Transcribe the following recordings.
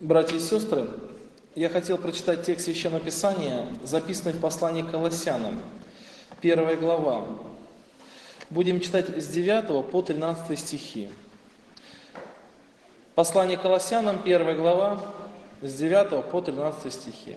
Братья и сестры, я хотел прочитать текст Священного Писания, записанный в послании к Колоссянам, 1 глава. Будем читать с 9 по 13 стихи. Послание к Колоссянам, 1 глава, с 9 по 13 стихи.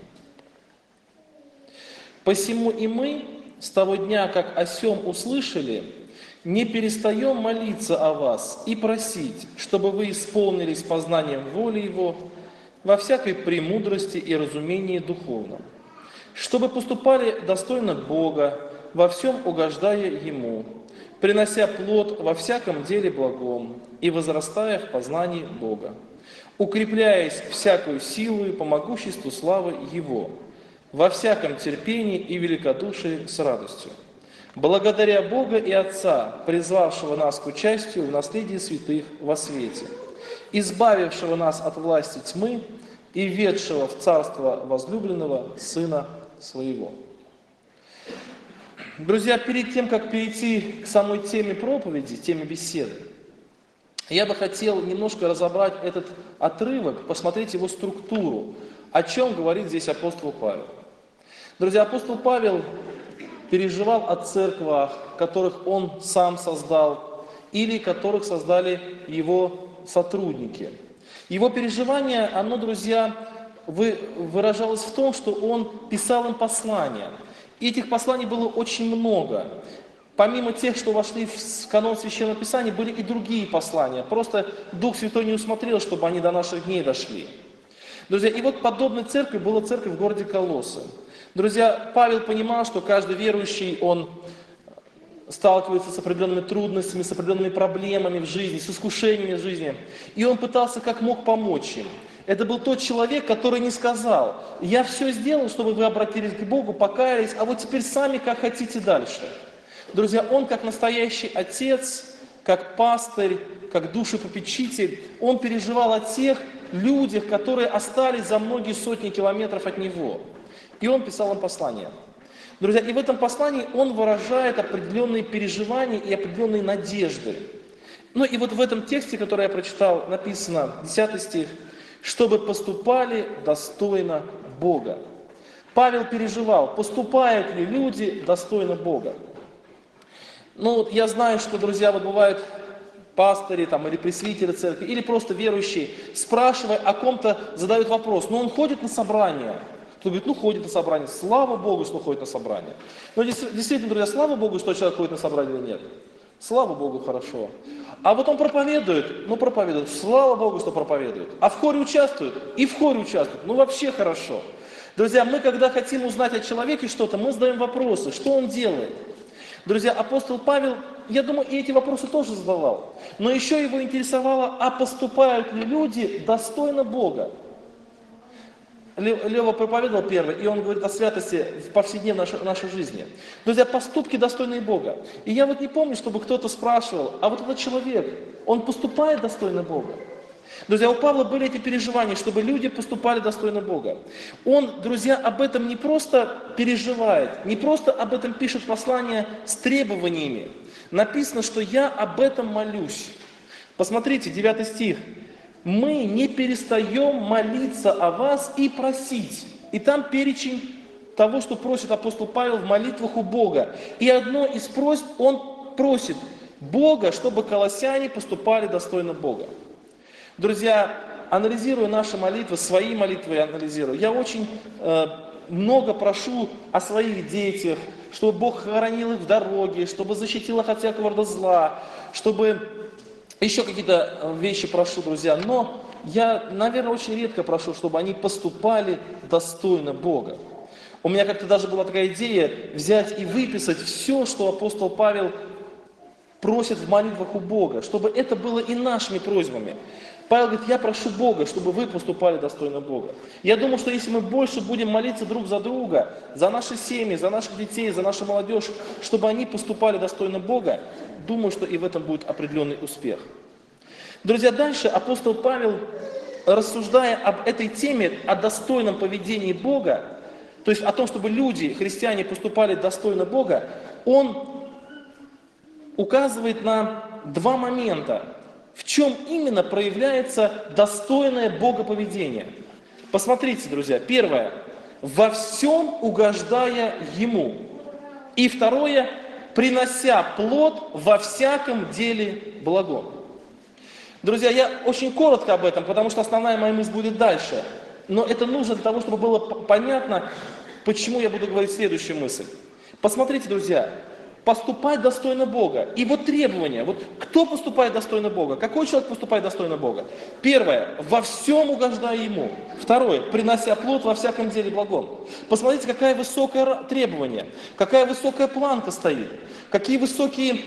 «Посему и мы, с того дня, как о сем услышали, не перестаем молиться о вас и просить, чтобы вы исполнились познанием воли Его во всякой премудрости и разумении духовном, чтобы поступали достойно Бога, во всем угождая Ему, принося плод во всяком деле благом и возрастая в познании Бога, укрепляясь всякую силою по могуществу славы Его, во всяком терпении и великодушии с радостью, благодаря Бога и Отца, призвавшего нас к участию в наследии святых во свете, избавившего нас от власти тьмы и ведшего в царство возлюбленного Сына Своего». Друзья, перед тем, как перейти к самой теме проповеди, теме беседы, я бы хотел немножко разобрать этот отрывок, посмотреть его структуру, о чем говорит здесь апостол Павел. Друзья, апостол Павел переживал о церквах, которых он сам создал, или которых создали его сотрудники. Его переживание, оно, друзья, выражалось в том, что он писал им послания. И этих посланий было очень много. Помимо тех, что вошли в канон Священного Писания, были и другие послания. Просто Дух Святой не усмотрел, чтобы они до наших дней дошли. Друзья, и вот подобной церковью была церковь в городе Колоссы. Друзья, Павел понимал, что каждый верующий, он сталкивается с определенными трудностями, с определенными проблемами в жизни, с искушениями в жизни. И он пытался как мог помочь им. Это был тот человек, который не сказал: «Я все сделал, чтобы вы обратились к Богу, покаялись, а вот теперь сами как хотите дальше». Друзья, он как настоящий отец, как пастырь, как душепопечитель, он переживал о тех людях, которые остались за многие сотни километров от него. И он писал им послания. Друзья, и в этом послании он выражает определенные переживания и определенные надежды. Ну и вот в этом тексте, который я прочитал, написано, 10 стих, «чтобы поступали достойно Бога». Павел переживал, поступают ли люди достойно Бога. Ну, я знаю, что, друзья, вот бывают пастыри там, или пресвитеры церкви, или просто верующие, спрашивая о ком-то, задают вопрос: «Ну, он ходит на собрание?» Кто говорит: «Ну, ходит на собрание». Слава Богу, что ходит на собрание. Но действительно, друзья, слава Богу, что человек ходит на собрание или нет. Слава Богу, хорошо. А вот он проповедует, проповедует, слава Богу, что проповедует. А в хоре участвует, и в хоре участвует, вообще хорошо. Друзья, мы когда хотим узнать о человеке что-то, мы задаем вопросы, что он делает. Друзья, апостол Павел, я думаю, и эти вопросы тоже задавал. Но еще его интересовало, а поступают ли люди достойно Бога? Лева проповедовал первый, и он говорит о святости в повседневной нашей жизни. Друзья, поступки достойные Бога. И я вот не помню, чтобы кто-то спрашивал: а вот этот человек, он поступает достойно Бога? Друзья, у Павла были эти переживания, чтобы люди поступали достойно Бога. Он, друзья, об этом не просто переживает, не просто об этом пишет послание с требованиями. Написано, что я об этом молюсь. Посмотрите, 9 стих. «Мы не перестаем молиться о вас и просить». И там перечень того, что просит апостол Павел в молитвах у Бога. И одно из просьб он просит Бога, чтобы колоссяне поступали достойно Бога. Друзья, анализируя наши молитвы, свои молитвы я анализирую, я очень много прошу о своих детях, чтобы Бог хранил их в дороге, чтобы защитил их от всякого рода зла, чтобы... Еще какие-то вещи прошу, друзья, но я, наверное, очень редко прошу, чтобы они поступали достойно Бога. У меня как-то даже была такая идея взять и выписать все, что апостол Павел просит в молитвах у Бога, чтобы это было и нашими просьбами. Павел говорит: я прошу Бога, чтобы вы поступали достойно Бога. Я думаю, что если мы больше будем молиться друг за друга, за наши семьи, за наших детей, за нашу молодежь, чтобы они поступали достойно Бога, думаю, что и в этом будет определенный успех. Друзья, дальше апостол Павел, рассуждая об этой теме, о достойном поведении Бога, то есть о том, чтобы люди, христиане, поступали достойно Бога, он указывает на два момента, В чем именно проявляется достойное Бога поведение? Посмотрите, друзья. Первое. Во всем угождая Ему. И второе. Принося плод во всяком деле благом. Друзья, я очень коротко об этом, потому что основная моя мысль будет дальше. Но это нужно для того, чтобы было понятно, почему я буду говорить следующую мысль. Посмотрите, друзья, поступать достойно Бога. И вот требования. Вот кто поступает достойно Бога? Какой человек поступает достойно Бога? Первое. Во всем угождая Ему. Второе. Принося плод во всяком деле благом. Посмотрите, какое высокое требование. Какая высокая планка стоит. Какие высокие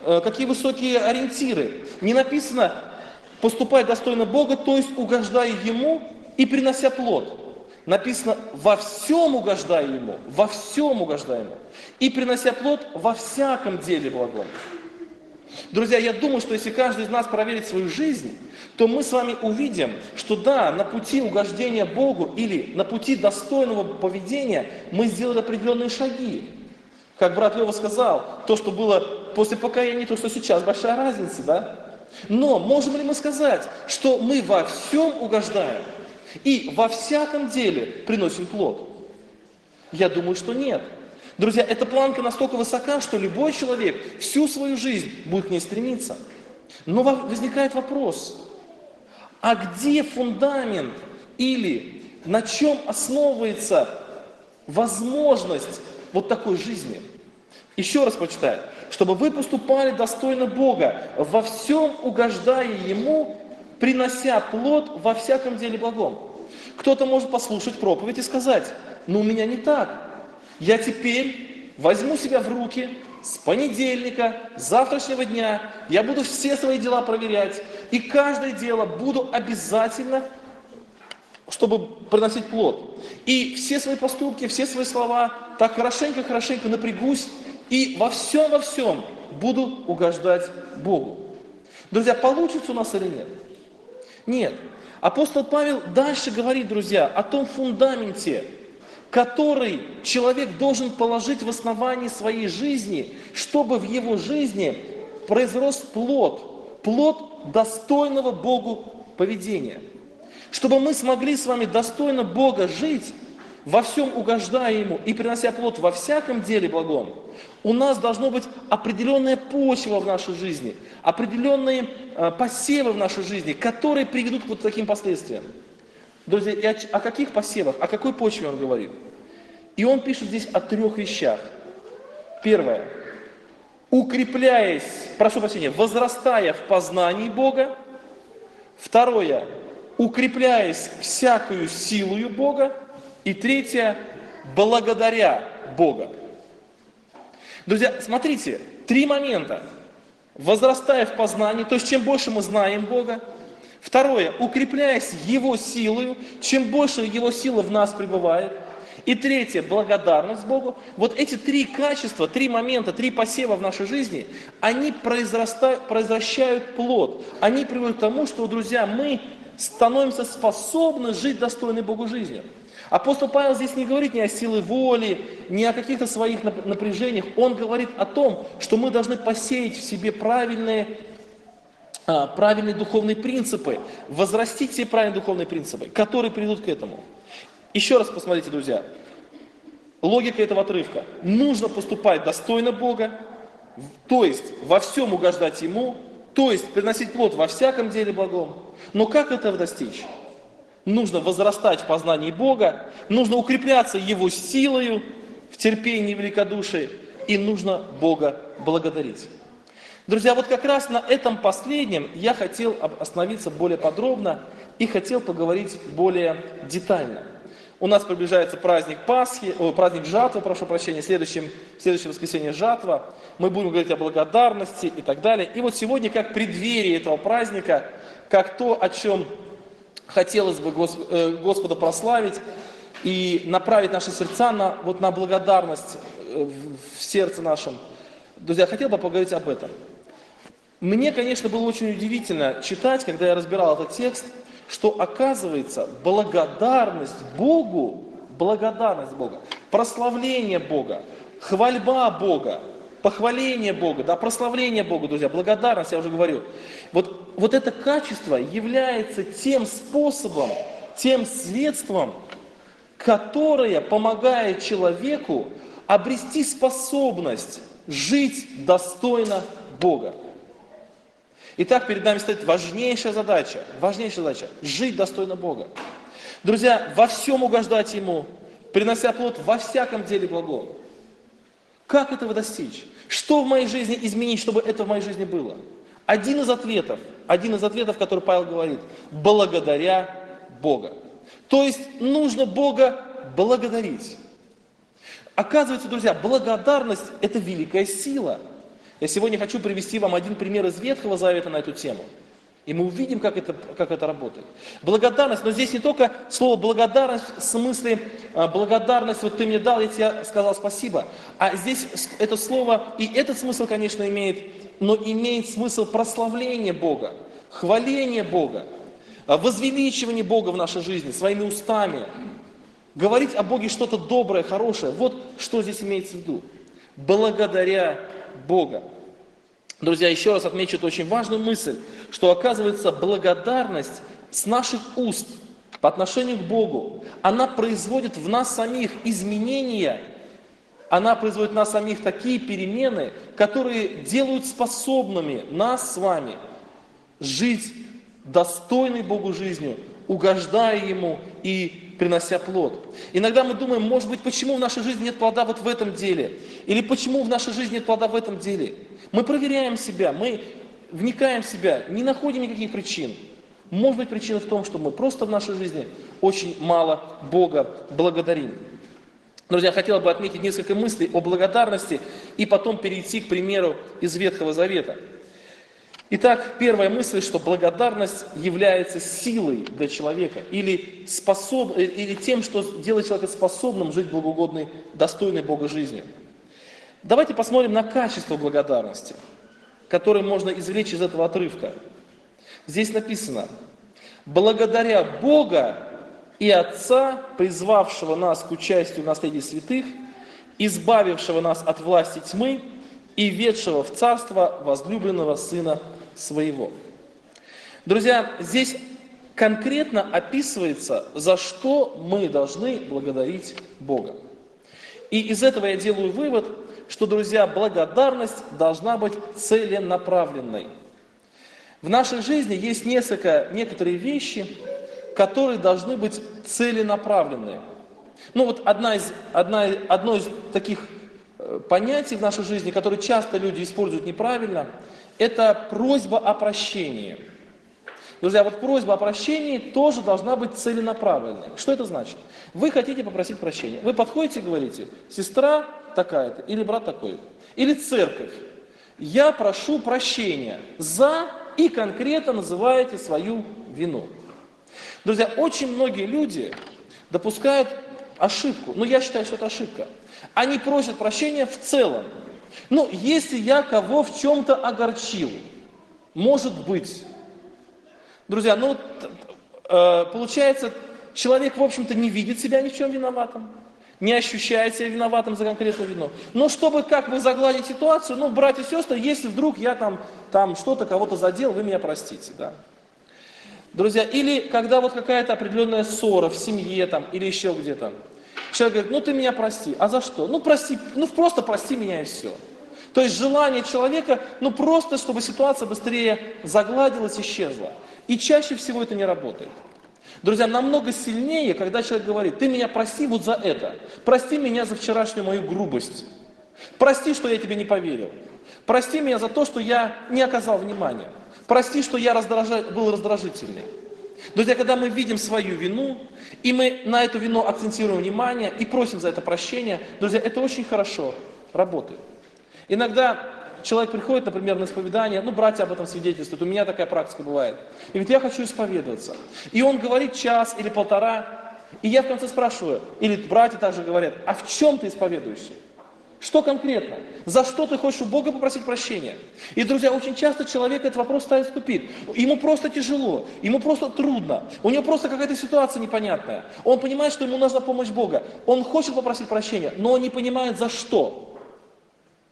ориентиры. Не написано поступать достойно Бога, то есть угождая Ему и принося плод. Написано во всем угождая Ему. Во всем угождая Ему. И принося плод во всяком деле благом. Друзья, я думаю, что если каждый из нас проверит свою жизнь, то мы с вами увидим, что да, на пути угождения Богу или на пути достойного поведения мы сделали определенные шаги. Как брат Лева сказал, то, что было после покаяния, то, что сейчас, большая разница, да? Но можем ли мы сказать, что мы во всем угождаем и во всяком деле приносим плод? Я думаю, что нет. Друзья, эта планка настолько высока, что любой человек всю свою жизнь будет к ней стремиться. Но возникает вопрос, а где фундамент или на чем основывается возможность вот такой жизни? Еще раз прочитаю. Чтобы вы поступали достойно Бога, во всем угождая Ему, принося плод во всяком деле благом. Кто-то может послушать проповедь и сказать, ну у меня не так. Я теперь возьму себя в руки с понедельника, с завтрашнего дня, я буду все свои дела проверять, и каждое дело буду обязательно, чтобы приносить плод. И все свои поступки, все свои слова, так хорошенько напрягусь, и во всем буду угождать Богу. Друзья, получится у нас или нет? Нет. Апостол Павел дальше говорит, друзья, о том фундаменте, который человек должен положить в основании своей жизни, чтобы в его жизни произрос плод достойного Богу поведения. Чтобы мы смогли с вами достойно Бога жить, во всем угождая Ему и принося плод во всяком деле благом, у нас должно быть определенная почва в нашей жизни, определенные посевы в нашей жизни, которые приведут к вот таким последствиям. Друзья, и о каких посевах, о какой почве он говорит? И он пишет здесь о 3 вещах. Первое. Возрастая в познании Бога. Второе. Укрепляясь всякою силою Бога. И третье. Благодаря Бога. Друзья, смотрите, 3 момента. Возрастая в познании, то есть чем больше мы знаем Бога. Второе, укрепляясь Его силою, чем больше Его сила в нас пребывает. И третье, благодарность Богу. Вот эти 3 качества, 3 момента, 3 посева в нашей жизни, они произвращают плод. Они приводят к тому, что, друзья, мы становимся способны жить достойной Богу жизнью. Апостол Павел здесь не говорит ни о силе воли, ни о каких-то своих напряжениях. Он говорит о том, что мы должны посеять в себе правильные духовные принципы, возрастить все правильные духовные принципы, которые приведут к этому. Еще раз посмотрите, друзья, логика этого отрывка. Нужно поступать достойно Бога, то есть во всем угождать Ему, то есть приносить плод во всяком деле благом. Но как этого достичь? Нужно возрастать в познании Бога, нужно укрепляться Его силою, в терпении и великодушии, и нужно Бога благодарить. Друзья, вот как раз на этом последнем я хотел остановиться более подробно и хотел поговорить более детально. У нас приближается праздник жатвы, следующее воскресенье жатва. Мы будем говорить о благодарности и так далее. И вот сегодня, как преддверие этого праздника, как то, о чем хотелось бы Господа прославить и направить наши сердца на благодарность в сердце нашем. Друзья, хотел бы поговорить об этом. Мне, конечно, было очень удивительно читать, когда я разбирал этот текст, что оказывается благодарность Богу, прославление Бога, хвальба Бога, похваление Бога, да, прославление Бога, друзья, благодарность, я уже говорил. Вот это качество является тем способом, тем средством, которое помогает человеку обрести способность жить достойно Бога. Итак, перед нами стоит важнейшая задача – жить достойно Бога. Друзья, во всем угождать Ему, принося плод во всяком деле благом. Как этого достичь? Что в моей жизни изменить, чтобы это в моей жизни было? Один из ответов, который Павел говорит – благодаря Бога. То есть нужно Бога благодарить. Оказывается, друзья, благодарность – это великая сила. Я сегодня хочу привести вам один пример из Ветхого Завета на эту тему. И мы увидим, как это работает. Благодарность, но здесь не только слово благодарность в смысле благодарность, вот ты мне дал, я тебе сказал спасибо. А здесь это слово, и этот смысл, конечно, имеет, но имеет смысл прославления Бога, хваления Бога, возвеличивание Бога в нашей жизни своими устами. Говорить о Боге что-то доброе, хорошее. Вот что здесь имеется в виду. Благодаря Бога. Друзья, еще раз отмечу эту очень важную мысль, что оказывается благодарность с наших уст по отношению к Богу, она производит в нас самих изменения, она производит в нас самих такие перемены, которые делают способными нас с вами жить достойной Богу жизнью, угождая Ему и принося плод. Иногда мы думаем, может быть, почему в нашей жизни нет плода вот в этом деле? Или почему в нашей жизни нет плода в этом деле? Мы проверяем себя, мы вникаем в себя, не находим никаких причин. Может быть, причина в том, что мы просто в нашей жизни очень мало Бога благодарим. Друзья, я хотел бы отметить несколько мыслей о благодарности и потом перейти к примеру из Ветхого Завета. Итак, первая мысль, что благодарность является силой для человека или тем, что делает человека способным жить благоугодной, достойной Бога жизнью. Давайте посмотрим на качество благодарности, которое можно извлечь из этого отрывка. Здесь написано: «Благодаря Бога и Отца, призвавшего нас к участию в наследии святых, избавившего нас от власти тьмы и ведшего в царство возлюбленного Сына Своего». Друзья, здесь конкретно описывается, за что мы должны благодарить Бога. И из этого я делаю вывод, что, друзья, благодарность должна быть целенаправленной. В нашей жизни есть некоторые вещи, которые должны быть целенаправленные. Ну вот одно из таких понятий в нашей жизни, которые часто люди используют неправильно, это просьба о прощении. Друзья, вот просьба о прощении тоже должна быть целенаправленной. Что это значит? Вы хотите попросить прощения. Вы подходите и говорите: сестра такая-то, или брат такой-то, или церковь. Я прошу прощения за, и конкретно называете свою вину. Друзья, очень многие люди допускают ошибку. Но я считаю, что это ошибка. Они просят прощения в целом. Ну, если я кого в чем-то огорчил, может быть. Друзья, получается, человек, в общем-то, не видит себя ни в чем виноватым, не ощущает себя виноватым за конкретную вину. Но чтобы как бы загладить ситуацию, братья и сестры, если вдруг я там что-то, кого-то задел, вы меня простите, да. Друзья, или когда вот какая-то определенная ссора в семье или еще где-то. Человек говорит: ты меня прости. А за что? Прости, просто прости меня и все. То есть желание человека, просто чтобы ситуация быстрее загладилась, исчезла. И чаще всего это не работает. Друзья, намного сильнее, когда человек говорит: ты меня прости вот за это. Прости меня за вчерашнюю мою грубость. Прости, что я тебе не поверил. Прости меня за то, что я не оказал внимания. Прости, что я был раздражительный. Друзья, когда мы видим свою вину, и мы на эту вину акцентируем внимание и просим за это прощения, друзья, это очень хорошо работает. Иногда человек приходит, например, на исповедание, братья об этом свидетельствуют, у меня такая практика бывает. И говорит: я хочу исповедоваться. И он говорит час или полтора, и я в конце спрашиваю, или братья также говорят: а в чем ты исповедуешься? Что конкретно? За что ты хочешь у Бога попросить прощения? И, друзья, очень часто человек этот вопрос ставит в тупик. Ему просто тяжело, ему просто трудно, у него просто какая-то ситуация непонятная. Он понимает, что ему нужна помощь Бога. Он хочет попросить прощения, но он не понимает за что.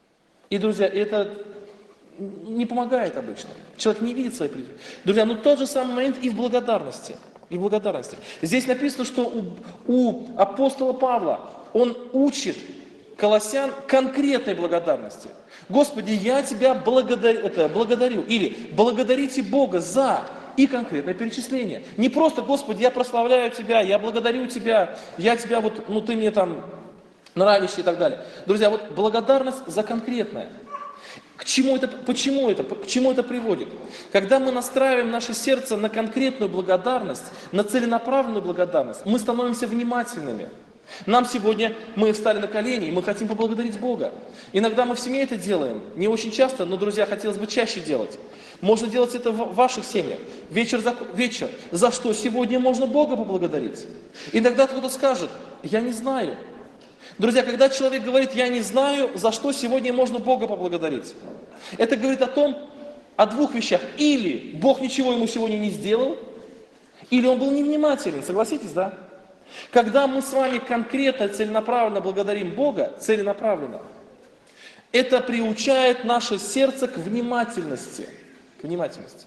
И, друзья, это не помогает обычно. Человек не видит своей причины. Друзья, ну тот же самый момент и в благодарности. И в благодарности. Здесь написано, что у апостола Павла он учит колоссян конкретной благодарности. Господи, я тебя благодарю. Или благодарите Бога за и конкретное перечисление. Не просто, Господи, я прославляю Тебя, я благодарю Тебя, я Тебя вот, ну Ты мне там нравишься и так далее. Друзья, вот благодарность за конкретное. К чему это, почему это, к чему это приводит? Когда мы настраиваем наше сердце на конкретную благодарность, на целенаправленную благодарность, мы становимся внимательными. Нам сегодня, мы встали на колени, и мы хотим поблагодарить Бога. Иногда мы в семье это делаем, не очень часто, но, друзья, хотелось бы чаще делать. Можно делать это в ваших семьях, вечер за что сегодня можно Бога поблагодарить. Иногда кто-то скажет, я не знаю. Друзья, когда человек говорит, я не знаю, за что сегодня можно Бога поблагодарить, это говорит о двух вещах. Или Бог ничего ему сегодня не сделал, или он был невнимателен, согласитесь, да? Когда мы с вами конкретно, целенаправленно благодарим Бога, целенаправленно, это приучает наше сердце к внимательности. К внимательности.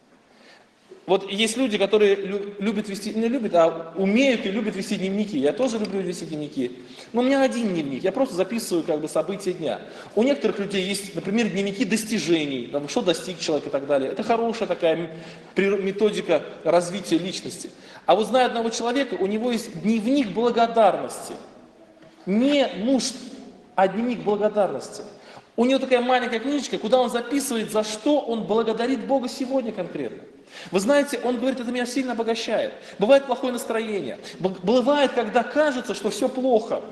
Вот есть люди, которые любят вести, не любят, а умеют и любят вести дневники. Я тоже люблю вести дневники. Но у меня один дневник, я просто записываю события дня. У некоторых людей есть, например, дневники достижений, там, что достиг человек и так далее. Это хорошая такая методика развития личности. А вот знаю одного человека, у него есть дневник благодарности. Не нужд, а дневник благодарности. У него такая маленькая книжечка, куда он записывает, за что он благодарит Бога сегодня конкретно. Вы знаете, он говорит, это меня сильно обогащает. Бывает плохое настроение. Бывает, когда кажется, что все плохо.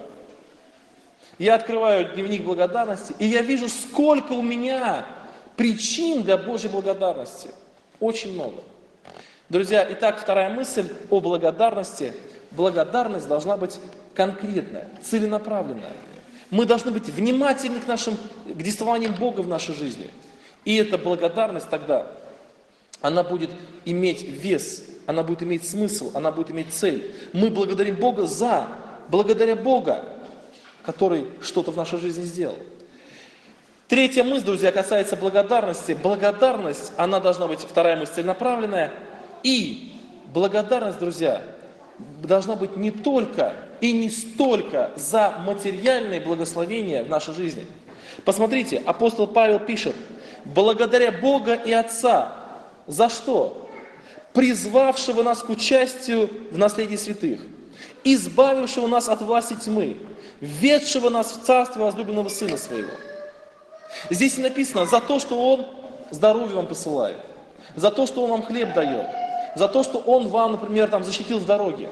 Я открываю дневник благодарности, и я вижу, сколько у меня причин для Божьей благодарности. Очень много. Друзья, итак, вторая мысль о благодарности. Благодарность должна быть конкретная, целенаправленная. Мы должны быть внимательны к действованиям Бога в нашей жизни. И эта благодарность тогда, она будет иметь вес, она будет иметь смысл, она будет иметь цель. Мы благодарим Бога благодаря Бога, который что-то в нашей жизни сделал. Третья мысль, друзья, касается благодарности. Благодарность, она должна быть, вторая мысль, целенаправленная. И благодарность, друзья, должна быть не только и не столько за материальные благословения в нашей жизни. Посмотрите, апостол Павел пишет, благодаря Бога и Отца. За что? Призвавшего нас к участию в наследии святых, избавившего нас от власти тьмы, введшего нас в царство возлюбленного Сына Своего. Здесь написано, за то, что Он здоровье вам посылает, за то, что Он вам хлеб дает, за то, что Он вам, например, защитил в дороге.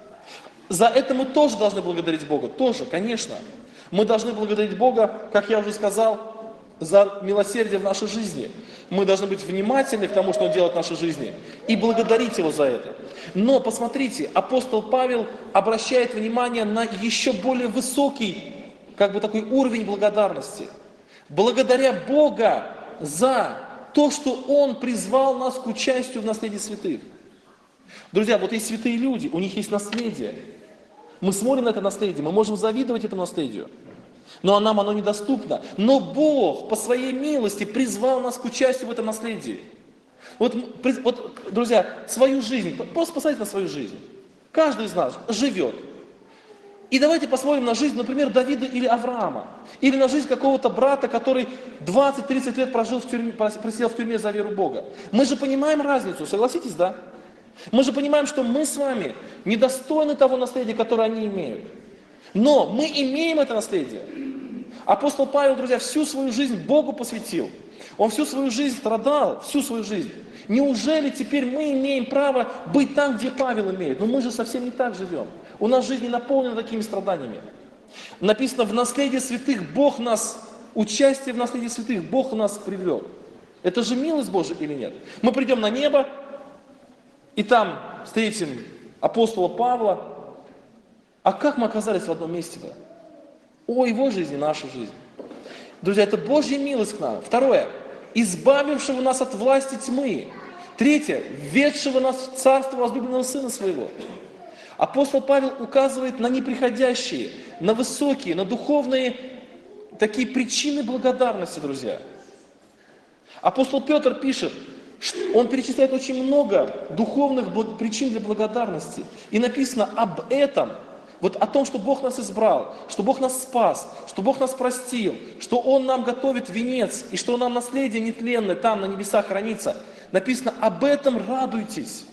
За это мы тоже должны благодарить Бога. Тоже, конечно. Мы должны благодарить Бога, как я уже сказал, за милосердие в нашей жизни. Мы должны быть внимательны к тому, что Он делает в нашей жизни, и благодарить Его за это. Но посмотрите, апостол Павел обращает внимание на еще более высокий, такой уровень благодарности. Благодаря Бога за то, что Он призвал нас к участию в наследии святых. Друзья, вот есть святые люди, у них есть наследие. Мы смотрим на это наследие, мы можем завидовать этому наследию. Но нам оно недоступно. Но Бог по своей милости призвал нас к участию в этом наследии. Вот, друзья, свою жизнь, просто посмотрите на свою жизнь. Каждый из нас живет. И давайте посмотрим на жизнь, например, Давида или Авраама. Или на жизнь какого-то брата, который 20-30 лет просидел в тюрьме за веру Бога. Мы же понимаем разницу, согласитесь, да? Мы же понимаем, что мы с вами недостойны того наследия, которое они имеют. Но мы имеем это наследие. Апостол Павел, друзья, всю свою жизнь Богу посвятил. Он всю свою жизнь страдал, всю свою жизнь. Неужели теперь мы имеем право быть там, где Павел имеет? Но мы же совсем не так живем. У нас жизнь не наполнена такими страданиями. Написано, в наследие святых Бог нас, участие в наследии святых Бог нас привел. Это же милость Божия или нет? Мы придем на небо, и там встретим апостола Павла. А как мы оказались в одном месте-то? О его жизни, нашу жизнь. Друзья, это Божья милость к нам. Второе. Избавившего нас от власти тьмы. Третье. Введшего нас в царство возлюбленного Сына Своего. Апостол Павел указывает на неприходящие, на высокие, на духовные такие причины благодарности, друзья. Апостол Петр пишет, он перечисляет очень много духовных причин для благодарности. И написано об этом, вот о том, что Бог нас избрал, что Бог нас спас, что Бог нас простил, что Он нам готовит венец, и что нам наследие нетленное там на небесах хранится. Написано, об этом радуйтесь.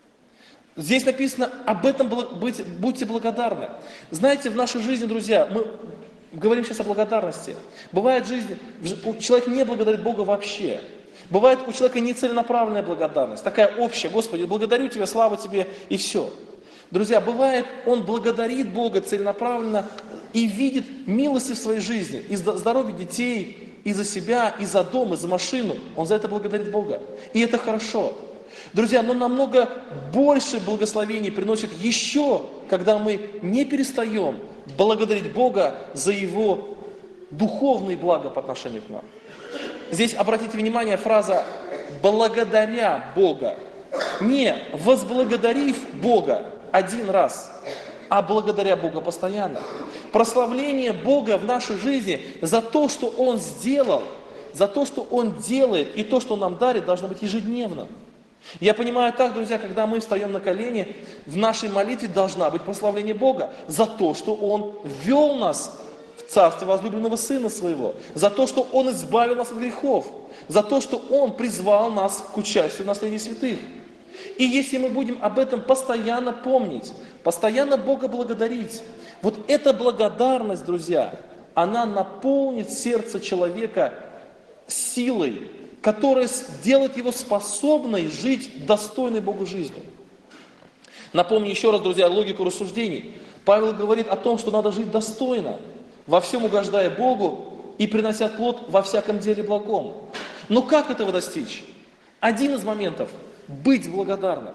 Здесь написано, об этом будьте благодарны. Знаете, в нашей жизни, друзья, мы говорим сейчас о благодарности. Бывает в жизни, человек не благодарит Бога вообще. Бывает у человека нецеленаправленная благодарность, такая общая: Господи, благодарю Тебя, слава Тебе, и все. Друзья, бывает, он благодарит Бога целенаправленно и видит милости в своей жизни, и за здоровье детей, и за себя, и за дом, и за машину. Он за это благодарит Бога. И это хорошо. Друзья, но намного больше благословений приносит еще, когда мы не перестаем благодарить Бога за Его духовные блага по отношению к нам. Здесь, обратите внимание, фраза «благодаря Бога». Не возблагодарив Бога один раз, а благодаря Бога постоянно. Прославление Бога в нашей жизни за то, что Он сделал, за то, что Он делает, и то, что Он нам дарит, должно быть ежедневно. Я понимаю так, друзья, когда мы встаем на колени, в нашей молитве должна быть прославление Бога за то, что Он ввел нас в царстве возлюбленного Сына Своего, за то, что Он избавил нас от грехов, за то, что Он призвал нас к участию в наследии святых. И если мы будем об этом постоянно помнить, постоянно Бога благодарить, вот эта благодарность, друзья, она наполнит сердце человека силой, которая сделает его способной жить достойной Богу жизнью. Напомню еще раз, друзья, логику рассуждений. Павел говорит о том, что надо жить достойно, во всем угождая Богу и принося плод во всяком деле благом. Но как этого достичь? Один из моментов – быть благодарным.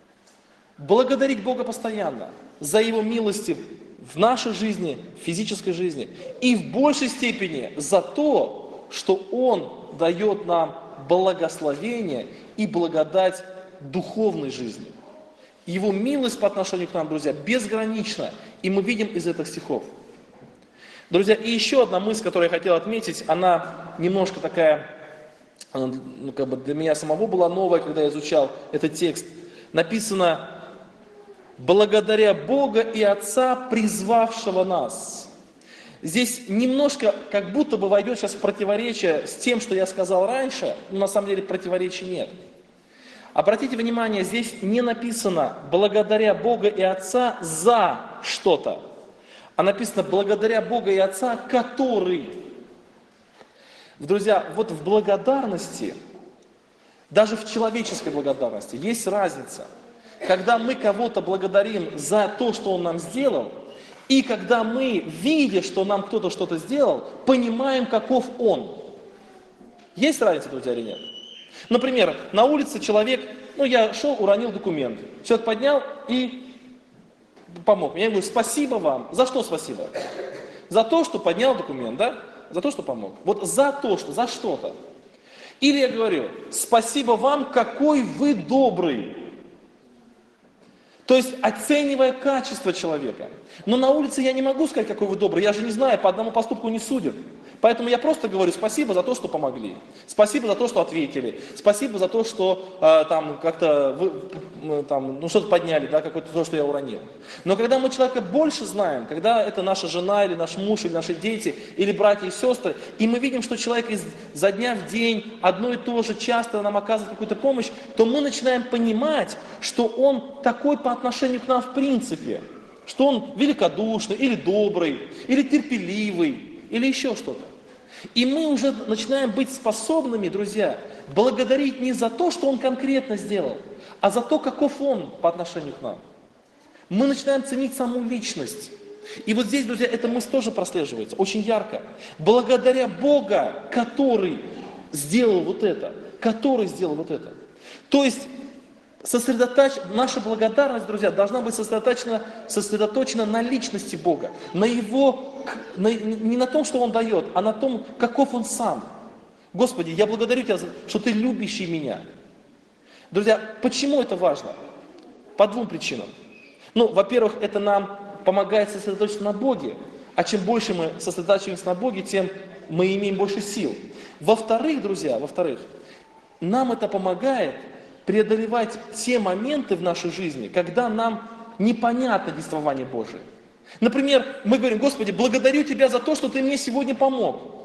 Благодарить Бога постоянно за Его милости в нашей жизни, в физической жизни, и в большей степени за то, что Он дает нам благословение и благодать духовной жизни. Его милость по отношению к нам, друзья, безгранична, и мы видим из этих стихов. Друзья, и еще одна мысль, которую я хотел отметить, она немножко такая, как бы для меня самого была новая, когда я изучал этот текст. Написано: «Благодаря Бога и Отца, призвавшего нас». Здесь немножко как будто бы войдет сейчас в противоречие с тем, что я сказал раньше, но на самом деле противоречия нет. Обратите внимание, здесь не написано «благодаря Бога и Отца за что-то», а написано «благодаря Бога и Отца, который». Друзья, вот в благодарности, даже в человеческой благодарности, есть разница. Когда мы кого-то благодарим за то, что он нам сделал, и когда мы, видя, что нам кто-то что-то сделал, понимаем, каков он. Есть разница, друзья, или нет? Например, на улице человек, я шел, уронил документ. Человек поднял и помог. Я говорю: спасибо вам. За что спасибо? За то, что поднял документ, да? За то, что помог. Вот за то, что, за что-то. Или я говорю: спасибо вам, какой вы добрый. То есть оценивая качество человека. Но на улице я не могу сказать, какой вы добрый. Я же не знаю, по одному поступку не судят. Поэтому я просто говорю: спасибо за то, что помогли. Спасибо за то, что ответили. Спасибо за то, что там как-то вы что-то подняли, да, какое-то то, что я уронил. Но когда мы человека больше знаем, когда это наша жена, или наш муж, или наши дети, или братья и сестры, и мы видим, что человек изо дня в день одно и то же часто нам оказывает какую-то помощь, то мы начинаем понимать, что он такой по отношению к нам в принципе. Что он великодушный, или добрый, или терпеливый, или еще что-то. И мы уже начинаем быть способными, друзья, благодарить не за то, что он конкретно сделал, а за то, каков он по отношению к нам. Мы начинаем ценить саму личность. И вот здесь, друзья, эта мысль тоже прослеживается очень ярко. Благодаря Бога, который сделал вот это, То есть, наша благодарность, друзья, должна быть сосредоточена на личности Бога, на Его, не на том, что Он дает, а на том, каков Он сам. Господи, я благодарю Тебя, что Ты любящий меня. Друзья, почему это важно? По двум причинам. Во-первых, это нам помогает сосредоточиться на Боге, А чем больше мы сосредотачиваемся на Боге, тем мы имеем больше сил. Во-вторых, друзья, нам это помогает преодолевать те моменты в нашей жизни, когда нам непонятно действование Божие. Например, мы говорим: Господи, благодарю Тебя за то, что Ты мне сегодня помог.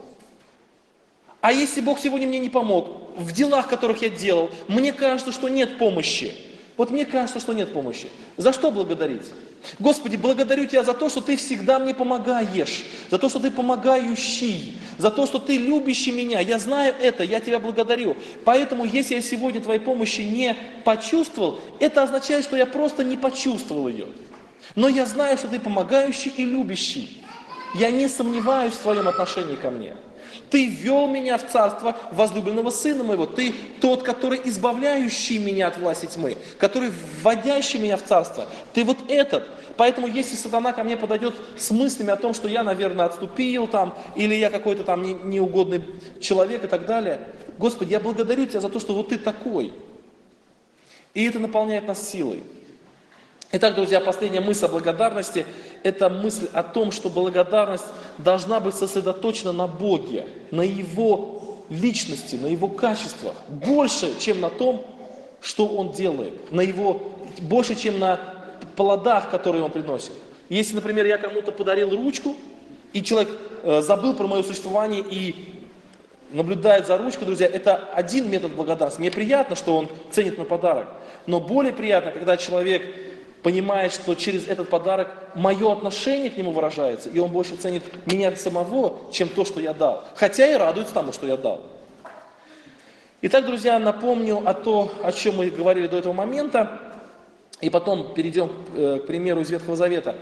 А если Бог сегодня мне не помог, в делах, которых я делал, мне кажется, что нет помощи. Вот мне кажется, что нет помощи. За что благодарить? Господи, благодарю Тебя за то, что Ты всегда мне помогаешь, за то, что Ты помогающий, за то, что Ты любящий меня. Я знаю это, я Тебя благодарю. Поэтому, если я сегодня Твоей помощи не почувствовал, это означает, что я просто не почувствовал ее. Но я знаю, что Ты помогающий и любящий. Я не сомневаюсь в Твоем отношении ко мне. Ты ввел меня в царство возлюбленного Сына Моего. Ты тот, который избавляющий меня от власти тьмы, который вводящий меня в царство. Ты вот этот. Поэтому, если сатана ко мне подойдет с мыслями о том, что я, наверное, отступил там, или я какой-то там неугодный человек и так далее, Господи, я благодарю Тебя за то, что вот Ты такой. И это наполняет нас силой. Итак, друзья, последняя мысль о благодарности – это мысль о том, что благодарность должна быть сосредоточена на Боге, на Его личности, на Его качествах, больше, чем на том, что Он делает, больше, чем на плодах, которые Он приносит. Если, например, я кому-то подарил ручку, и человек забыл про мое существование и наблюдает за ручкой, друзья, это один метод благодарности. Мне приятно, что он ценит мой подарок, но более приятно, когда человек понимает, что через этот подарок мое отношение к нему выражается, и он больше ценит меня самого, чем то, что я дал. Хотя и радуется тому, что я дал. Итак, друзья, напомню о чем мы говорили до этого момента, и потом перейдем к примеру из Ветхого Завета.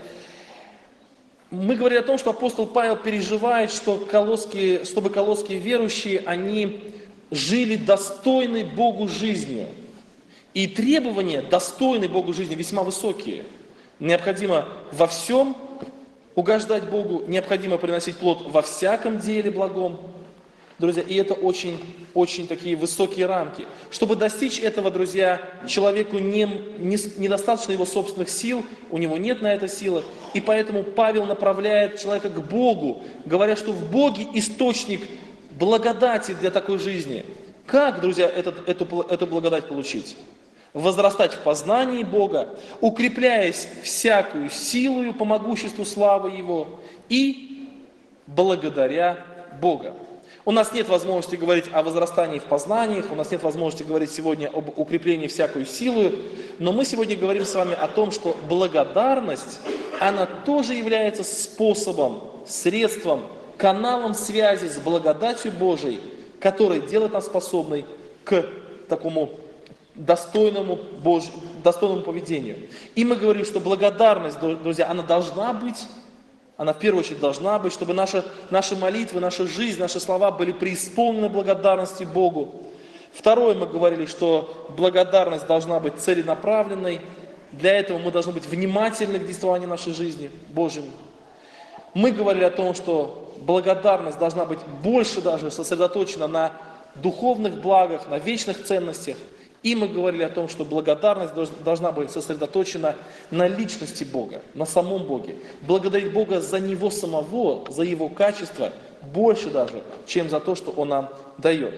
Мы говорили о том, что апостол Павел переживает, чтобы колосские верующие, они жили достойной Богу жизнью. И требования, достойной Богу жизни, весьма высокие. Необходимо во всем угождать Богу, необходимо приносить плод во всяком деле благом. Друзья, и это очень такие высокие рамки. Чтобы достичь этого, друзья, человеку недостаточно его собственных сил, у него нет на это силы. И поэтому Павел направляет человека к Богу, говоря, что в Боге источник благодати для такой жизни. Как, друзья, эту благодать получить? Возрастать в познании Бога, укрепляясь всякую силою по могуществу славы Его и благодаря Бога. У нас нет возможности говорить о возрастании в познаниях, у нас нет возможности говорить сегодня об укреплении всякую силою, но мы сегодня говорим с вами о том, что благодарность, она тоже является способом, средством, каналом связи с благодатью Божией, который делает нас способной к такому достойному поведению. И мы говорим, что благодарность, друзья, она должна быть, она в первую очередь должна быть, чтобы наши молитвы, наша жизнь, наши слова были преисполнены благодарности Богу. Второе, мы говорили, что благодарность должна быть целенаправленной. Для этого мы должны быть внимательны к действованию нашей жизни Божьему. Мы говорили о том, что благодарность должна быть больше даже сосредоточена на духовных благах, на вечных ценностях. И мы говорили о том, что благодарность должна быть сосредоточена на личности Бога, на самом Боге. Благодарить Бога за Него самого, за Его качество, больше даже, чем за то, что Он нам дает.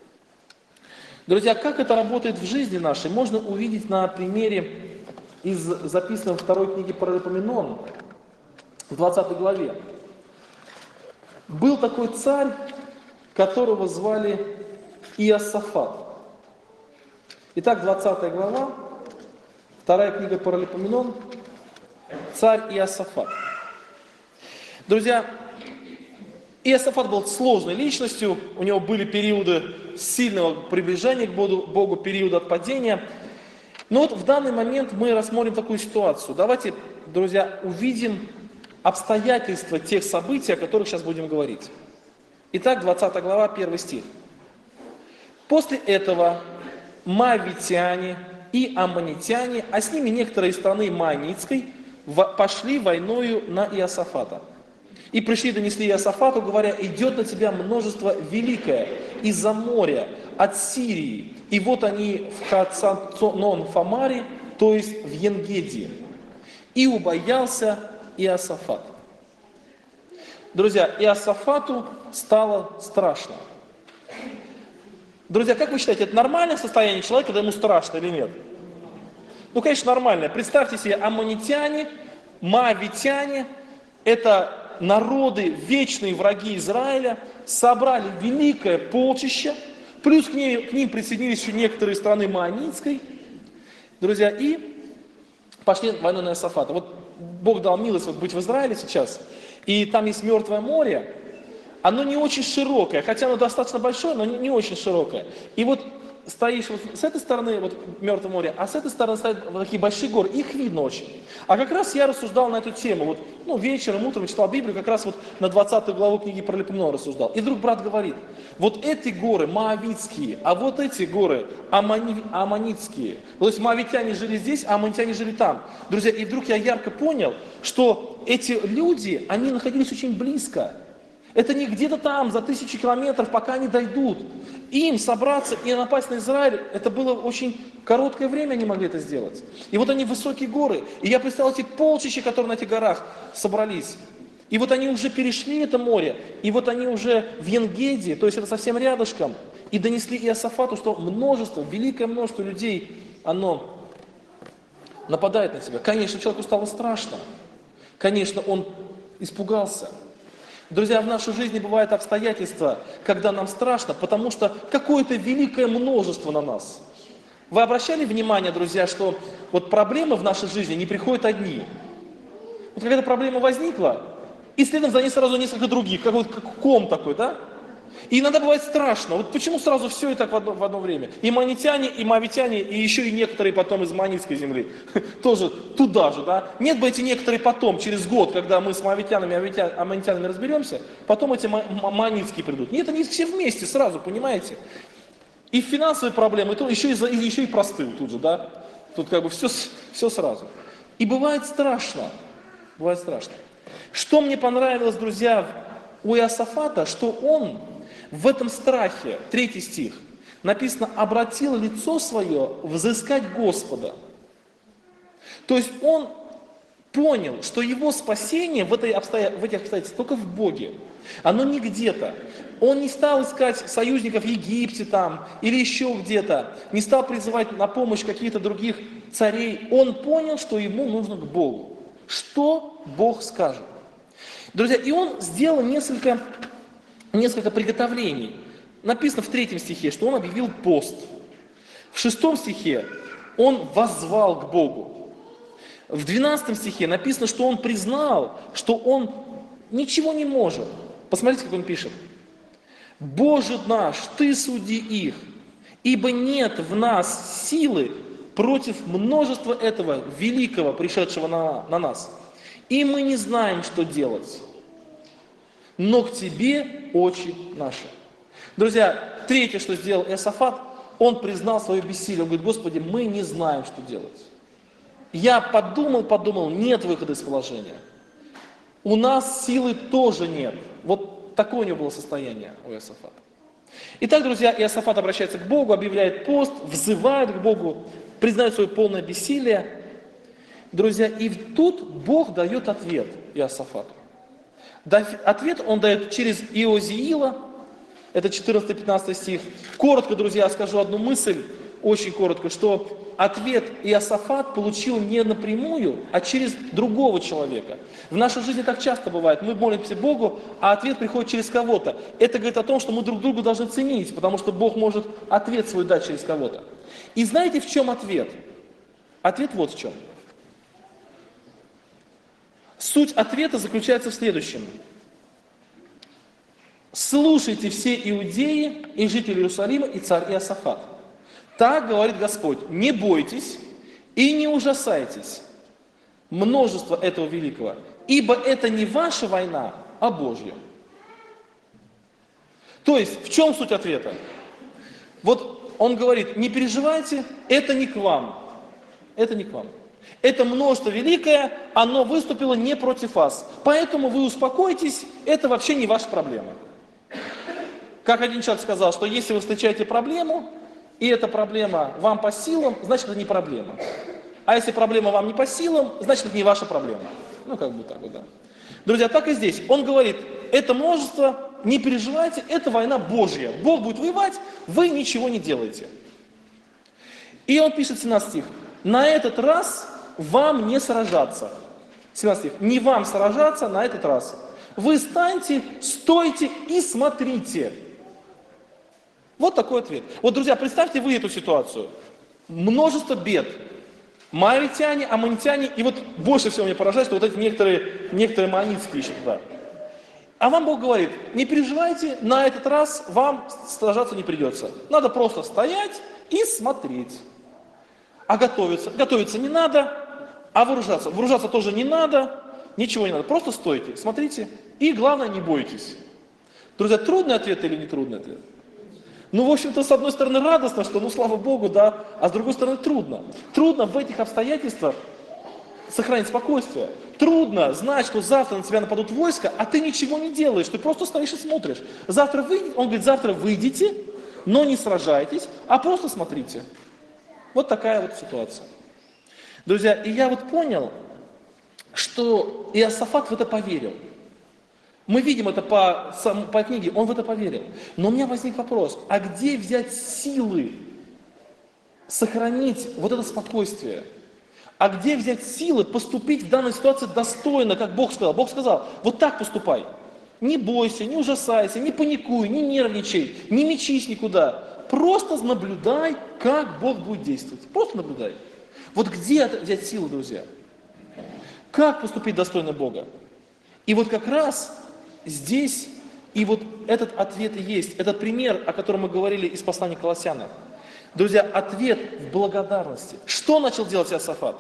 Друзья, как это работает в жизни нашей, можно увидеть на примере из записанного в второй книге Паралипоменон, в 20 главе. Был такой царь, которого звали Иосафат. Итак, 20 глава, вторая книга Паралипоменон, царь Иосафат. Друзья, Иосафат был сложной личностью, у него были периоды сильного приближения к Богу, периоды отпадения. Но вот в данный момент мы рассмотрим такую ситуацию. Давайте, друзья, увидим обстоятельства тех событий, о которых сейчас будем говорить. Итак, 20 глава, 1 стих. «После этого моавитяне и аммонитяне, а с ними некоторые из страны Маонитской, пошли войною на Иосафата. И пришли и донесли Иосафату, говоря: идет на тебя множество великое из-за моря, от Сирии. И вот они в Хацанон-Фамаре, то есть в Енгеде. И убоялся Иосафат». Друзья, Иосафату стало страшно. Друзья, как вы считаете, это нормальное состояние человека, когда ему страшно или нет? Ну, конечно, нормальное. Представьте себе, аммонитяне, моавитяне, это народы, вечные враги Израиля, собрали великое полчище, плюс к ним присоединились еще некоторые страны Маонитской, друзья, и пошли в войну на Иосафата. Вот Бог дал милость быть в Израиле сейчас, и там есть Мертвое море, оно не очень широкое, хотя оно достаточно большое, но не очень широкое. И вот стоишь вот с этой стороны, вот Мертвое море, а с этой стороны стоят вот такие большие горы, их видно очень. А как раз я рассуждал на эту тему, вот, ну, вечером, утром читал Библию, как раз вот на 20 главу книги про Липмно рассуждал. И вдруг брат говорит, вот эти горы моавитские, а вот эти горы аммонитские. То есть моавитяне жили здесь, а аммонитяне жили там. Друзья, и вдруг я ярко понял, что эти люди, они находились очень близко. Это не где-то там, за 1000 километров, пока они дойдут. Им собраться и напасть на Израиль, это было очень короткое время, они могли это сделать. И вот они высокие горы. И я представил эти полчища, которые на этих горах собрались. И вот они уже перешли это море. И вот они уже в Енгеде, то есть это совсем рядышком. И донесли Иосафату, что множество, великое множество людей, оно нападает на тебя. Конечно, человеку стало страшно. Конечно, он испугался. Друзья, в нашей жизни бывают обстоятельства, когда нам страшно, потому что какое-то великое множество на нас. Вы обращали внимание, друзья, что вот проблемы в нашей жизни не приходят одни. Вот какая-то проблема возникла, и следом за ней сразу несколько других, как ком такой, да? И иногда бывает страшно. Вот почему сразу все и так в одно время? И манитяне, и моавитяне, и еще и некоторые потом из Маонитской земли. Тоже туда же, да? Нет бы эти некоторые потом, через год, когда мы с моавитянами и аммонитянами разберемся, потом эти маонитские придут. Нет, они все вместе сразу, понимаете? И финансовые проблемы, то еще и простыл тут же, да? Тут как бы все сразу. И бывает страшно. Бывает страшно. Что мне понравилось, друзья, у Иосафата, что он в этом страхе, 3 стих, написано, обратил лицо свое взыскать Господа. То есть он понял, что его спасение в этих обстоятельствах только в Боге. Оно не где-то. Он не стал искать союзников в Египте там или еще где-то. Не стал призывать на помощь каких-то других царей. Он понял, что ему нужно к Богу. Что Бог скажет. Друзья, и он сделал несколько приготовлений. Написано в 3 стихе, что он объявил пост. В 6 стихе он воззвал к Богу. В 12 стихе написано, что он признал, что он ничего не может. Посмотрите, как он пишет. «Боже наш, Ты суди их, ибо нет в нас силы против множества этого великого, пришедшего на нас. И мы не знаем, что делать. Но к Тебе очи наши». Друзья, 3, что сделал Иосафат, он признал свое бессилие. Он говорит, Господи, мы не знаем, что делать. Я подумал, нет выхода из положения. У нас силы тоже нет. Вот такое у него было состояние у Иосафата. Итак, друзья, Иосафат обращается к Богу, объявляет пост, взывает к Богу, признает свое полное бессилие. Друзья, и тут Бог дает ответ Иосафату. Ответ он дает через Иозиила, это 14-15 стих. Коротко, друзья, скажу одну мысль, очень коротко, что ответ Иосафат получил не напрямую, а через другого человека. В нашей жизни так часто бывает. Мы молимся Богу, а ответ приходит через кого-то. Это говорит о том, что мы друг друга должны ценить, потому что Бог может ответ свой дать через кого-то. И знаете, в чем ответ? Ответ вот в чем. Суть ответа заключается в следующем. «Слушайте все иудеи и жители Иерусалима и царь Иосафат. Так говорит Господь, не бойтесь и не ужасайтесь множества этого великого, ибо это не ваша война, а Божья». То есть, в чем суть ответа? Вот он говорит, не переживайте, это не к вам. Это не к вам. Это множество великое, оно выступило не против вас. Поэтому вы успокойтесь, это вообще не ваша проблема. Как один человек сказал, что если вы встречаете проблему, и эта проблема вам по силам, значит это не проблема. А если проблема вам не по силам, значит это не ваша проблема. Ну как бы так вот, да. Друзья, так и здесь. Он говорит, это множество, не переживайте, это война Божья. Бог будет воевать, вы ничего не делаете. И он пишет, 17 стих, на этот раз вам не сражаться. 17 стих, не вам сражаться на этот раз. Вы станьте, стойте и смотрите. Вот такой ответ. Вот, друзья, представьте вы эту ситуацию. Множество бед. Моавитяне, аммонитяне, и вот больше всего меня поражает, что вот эти некоторые моавитские еще туда. А вам Бог говорит, не переживайте, на этот раз вам сражаться не придется. Надо просто стоять и смотреть. А готовиться не надо, а вооружаться тоже не надо, ничего не надо. Просто стойте, смотрите и, главное, не бойтесь. Друзья, трудный ответ или не трудный ответ? Ну, в общем-то, с одной стороны радостно, что, слава Богу, да, а с другой стороны трудно. Трудно в этих обстоятельствах сохранить спокойствие. Трудно знать, что завтра на тебя нападут войска, а ты ничего не делаешь, ты просто стоишь и смотришь. Он говорит, завтра выйдите, но не сражайтесь, а просто смотрите. Вот такая вот ситуация. Друзья, и я вот понял, что Иосафат в это поверил. Мы видим это по книге, он в это поверил. Но у меня возник вопрос, а где взять силы сохранить вот это спокойствие? А где взять силы поступить в данной ситуации достойно, как Бог сказал? Бог сказал, вот так поступай. Не бойся, не ужасайся, не паникуй, не нервничай, не мечись никуда. Просто наблюдай, как Бог будет действовать. Просто наблюдай. Вот где взять силы, друзья? Как поступить достойно Бога? И вот как раз здесь и вот этот ответ и есть. Этот пример, о котором мы говорили из послания к Колоссянам. Друзья, ответ в благодарности. Что начал делать Иосафат?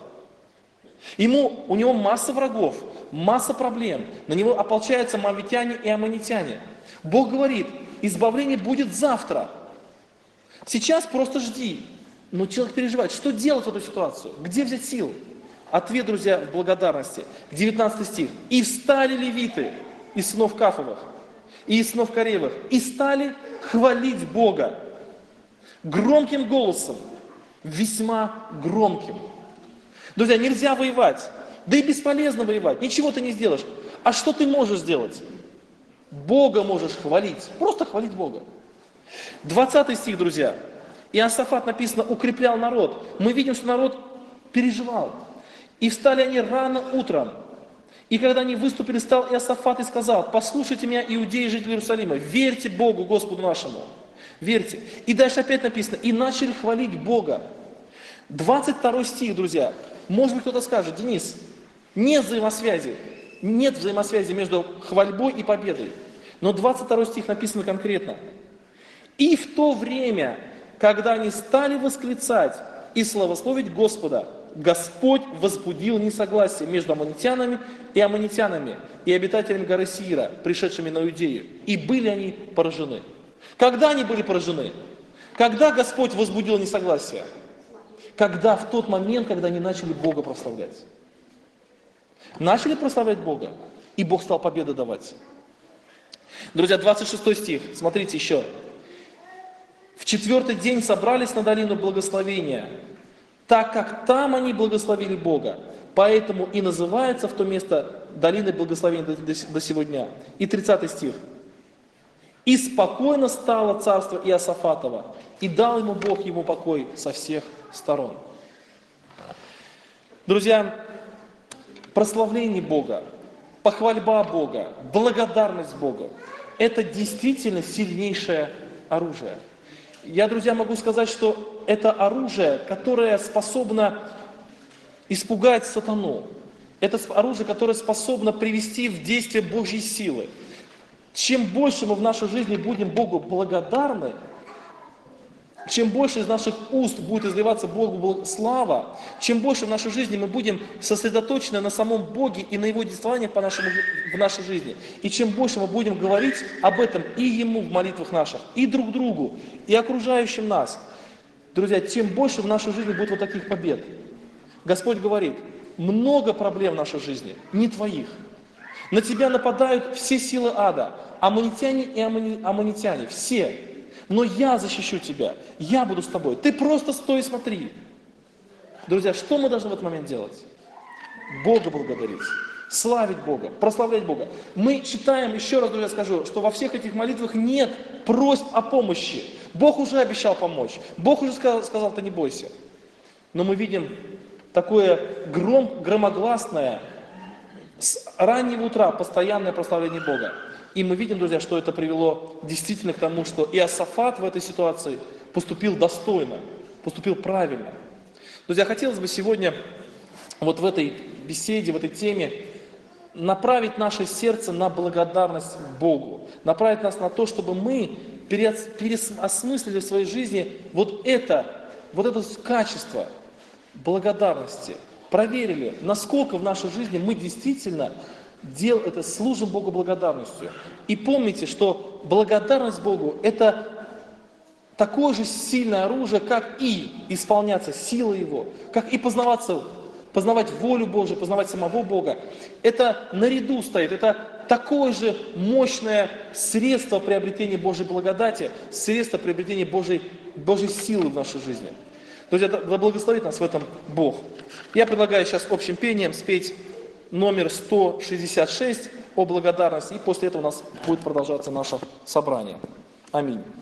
У него масса врагов, масса проблем. На него ополчаются моавитяне и аммонитяне. Бог говорит, избавление будет завтра. Сейчас просто жди. Но человек переживает. Что делать в эту ситуацию? Где взять силы? Ответ, друзья, в благодарности. 19 стих. «И встали левиты из сынов Кафовых, и из сынов Каревых, и стали хвалить Бога громким голосом, весьма громким». Друзья, нельзя воевать, да и бесполезно воевать, ничего ты не сделаешь. А что ты можешь сделать? Бога можешь хвалить, просто хвалить Бога. 20 стих, друзья. Иосафат, написано, укреплял народ. Мы видим, что народ переживал. «И встали они рано утром. И когда они выступили, стал Иосафат и сказал, послушайте меня, иудеи, жители Иерусалима, верьте Богу, Господу нашему». Верьте. И дальше опять написано, и начали хвалить Бога. 22 стих, друзья. Может быть, кто-то скажет, Денис, нет взаимосвязи между хвальбой и победой. Но 22 стих написано конкретно. «И в то время, когда они стали восклицать и славословить Господа, Господь возбудил несогласие между аммонитянами и обитателями горы Сиира, пришедшими на Иудею. И были они поражены». Когда они были поражены? Когда Господь возбудил несогласие? В тот момент, когда они начали Бога прославлять. Начали прославлять Бога, и Бог стал победу давать. Друзья, 26 стих, смотрите еще. «В 4-й день собрались на долину благословения, так как там они благословили Бога, поэтому и называется в то место долиной благословения до сего дня». И 30 стих. «И спокойно стало царство Иосафатова, и дал ему Бог ему покой со всех сторон». Друзья, прославление Бога, похвальба Бога, благодарность Бога – это действительно сильнейшее оружие. Я, друзья, могу сказать, что это оружие, которое способно испугать сатану. Это оружие, которое способно привести в действие Божьей силы. Чем больше мы в нашей жизни будем Богу благодарны, чем больше из наших уст будет изливаться Богу слава, чем больше в нашей жизни мы будем сосредоточены на самом Боге и на Его действовании в нашей жизни, и чем больше мы будем говорить об этом и Ему в молитвах наших, и друг другу, и окружающим нас, друзья, тем больше в нашей жизни будет вот таких побед. Господь говорит, много проблем в нашей жизни, не твоих. На тебя нападают все силы ада, аммонитяне и аммонитяне, все. Но я защищу тебя, я буду с тобой. Ты просто стой и смотри. Друзья, что мы должны в этот момент делать? Бога благодарить. славить Бога, прославлять Бога. Мы читаем, еще раз, друзья, скажу, что во всех этих молитвах нет просьб о помощи. Бог уже обещал помочь. Бог уже сказал, ты не бойся. Но мы видим такое громогласное, с раннего утра постоянное прославление Бога. И мы видим, друзья, что это привело действительно к тому, что Иосафат в этой ситуации поступил достойно, поступил правильно. Друзья, хотелось бы сегодня вот в этой беседе, в этой теме направить наше сердце на благодарность Богу, направить нас на то, чтобы мы переосмыслили в своей жизни вот это качество благодарности, проверили, насколько в нашей жизни мы действительно служим Богу благодарностью. И помните, что благодарность Богу – это такое же сильное оружие, как и исполняться силой Его, как и познавать волю Божию, познавать самого Бога. Это наряду стоит, это такое же мощное средство приобретения Божьей благодати, средство приобретения Божьей силы в нашей жизни. Друзья, да благословит нас в этом Бог. Я предлагаю сейчас общим пением спеть номер 166 о благодарности, и после этого у нас будет продолжаться наше собрание. Аминь.